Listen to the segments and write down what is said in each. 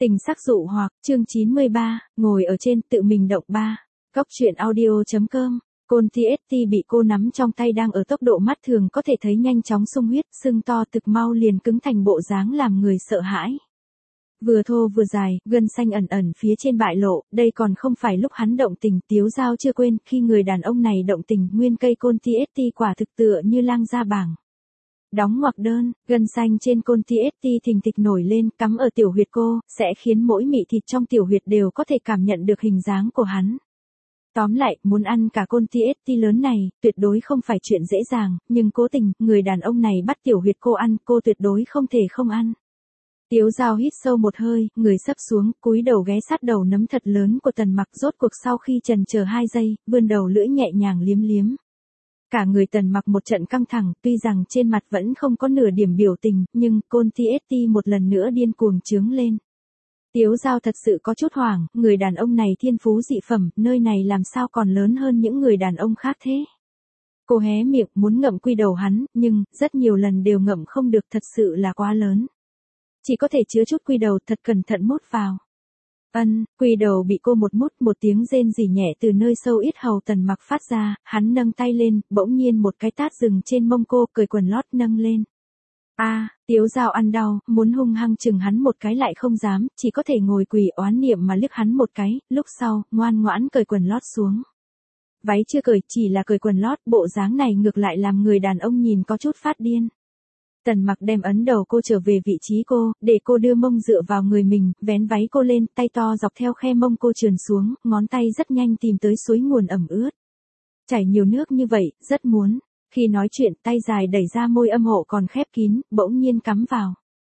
Tình sắc dụ hoặc, chương 93, ngồi ở trên tự mình động ba. Góc truyện audio.com. Côn TST bị cô nắm trong tay đang ở tốc độ mắt thường có thể thấy nhanh chóng sung huyết, sưng to thực mau liền cứng thành bộ dáng làm người sợ hãi. Vừa thô vừa dài, gân xanh ẩn ẩn phía trên bại lộ, đây còn không phải lúc hắn động tình. Tiếu Giao chưa quên, khi người đàn ông này động tình, nguyên cây Côn TST quả thực tựa như lang ra bảng. Đóng ngoặc đơn, gân xanh trên Côn TST thình thịch nổi lên, cắm ở tiểu huyệt cô, sẽ khiến mỗi mị thịt trong tiểu huyệt đều có thể cảm nhận được hình dáng của hắn. Tóm lại, muốn ăn cả Côn TST lớn này, tuyệt đối không phải chuyện dễ dàng, nhưng cố tình, người đàn ông này bắt tiểu huyệt cô ăn, cô tuyệt đối không thể không ăn. Tiếu Giao hít sâu một hơi, người sấp xuống, cúi đầu ghé sát đầu nấm thật lớn của Tần Mặc, rốt cuộc sau khi chần chờ 2 giây, vươn đầu lưỡi nhẹ nhàng liếm liếm. Cả người Tần Mặc một trận căng thẳng, tuy rằng trên mặt vẫn không có nửa điểm biểu tình, nhưng Côn TST một lần nữa điên cuồng trướng lên. Tiếu Giao thật sự có chút hoảng, người đàn ông này thiên phú dị phẩm, nơi này làm sao còn lớn hơn những người đàn ông khác thế. Cô hé miệng muốn ngậm quy đầu hắn, nhưng rất nhiều lần đều ngậm không được, thật sự là quá lớn. Chỉ có thể chứa chút quy đầu, thật cẩn thận mút vào. Quy đầu bị cô một tiếng rên rỉ nhẹ từ nơi sâu yết hầu Tần Mặc phát ra, hắn nâng tay lên, bỗng nhiên một cái tát dừng trên mông cô, cởi quần lót nâng lên. Tiếu Giao ăn đau, muốn hung hăng chừng hắn một cái lại không dám, chỉ có thể ngồi quỳ oán niệm mà liếc hắn một cái, lúc sau, ngoan ngoãn cởi quần lót xuống. Váy chưa cởi, chỉ là cởi quần lót, bộ dáng này ngược lại làm người đàn ông nhìn có chút phát điên. Tần Mặc đem ấn đầu cô trở về vị trí cô, để cô đưa mông dựa vào người mình, vén váy cô lên, tay to dọc theo khe mông cô trườn xuống, ngón tay rất nhanh tìm tới suối nguồn ẩm ướt. Chảy nhiều nước như vậy, rất muốn. Khi nói chuyện, tay dài đẩy ra môi âm hộ còn khép kín, bỗng nhiên cắm vào.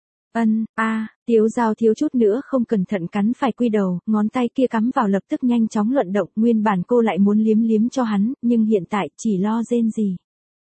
Tiếu Giao thiếu chút nữa không cẩn thận cắn phải quy đầu, ngón tay kia cắm vào lập tức nhanh chóng luận động, nguyên bản cô lại muốn liếm liếm cho hắn, nhưng hiện tại chỉ lo rên rỉ.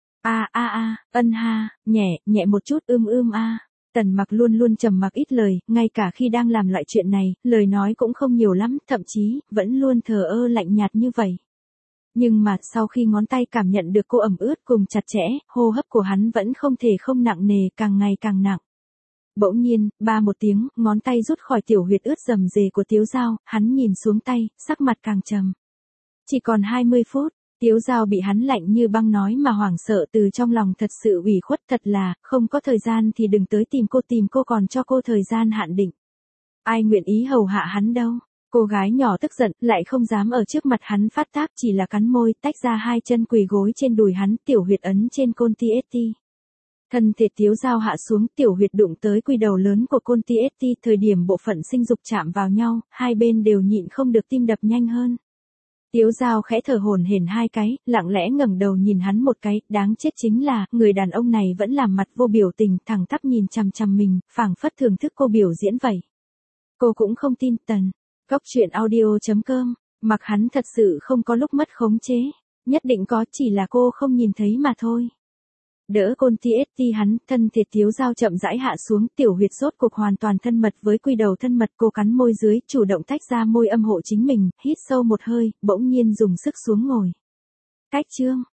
Nhẹ một chút Tần Mặc luôn luôn trầm mặc ít lời, ngay cả khi đang làm loại chuyện này, lời nói cũng không nhiều lắm, thậm chí, vẫn luôn thờ ơ lạnh nhạt như vậy. Nhưng mà, sau khi ngón tay cảm nhận được cô ẩm ướt cùng chặt chẽ, hô hấp của hắn vẫn không thể không nặng nề, càng ngày càng nặng. Bỗng nhiên, một tiếng, ngón tay rút khỏi tiểu huyệt ướt rầm rề của Tiếu Giao, hắn nhìn xuống tay, sắc mặt càng trầm. Chỉ còn 20 phút. Tiếu Giao bị hắn lạnh như băng nói mà hoảng sợ, từ trong lòng thật sự ủy khuất, thật là, không có thời gian thì đừng tới tìm cô còn cho cô thời gian hạn định. Ai nguyện ý hầu hạ hắn đâu. Cô gái nhỏ tức giận, lại không dám ở trước mặt hắn phát tác, chỉ là cắn môi, tách ra 2 chân quỳ gối trên đùi hắn, tiểu huyệt ấn trên Côn TST. Thân thể Tiếu Giao hạ xuống, tiểu huyệt đụng tới quy đầu lớn của Côn TST, thời điểm bộ phận sinh dục chạm vào nhau, hai bên đều nhịn không được tim đập nhanh hơn. Tiếu Giao khẽ thở hổn hển 2 cái, lặng lẽ ngẩng đầu nhìn hắn một cái, đáng chết chính là, người đàn ông này vẫn làm mặt vô biểu tình, thẳng tắp nhìn chằm chằm mình, phảng phất thưởng thức cô biểu diễn vậy. Cô cũng không tin. Góc truyện audio.com, mặc hắn thật sự không có lúc mất khống chế, nhất định có, chỉ là cô không nhìn thấy mà thôi. Đỡ Côn TST hắn, thân thể Tiếu Giao chậm rãi hạ xuống, tiểu huyệt rốt cuộc hoàn toàn thân mật với quy đầu thân mật, cô cắn môi dưới, chủ động tách ra môi âm hộ chính mình, hít sâu một hơi, bỗng nhiên dùng sức xuống ngồi. Cách chương.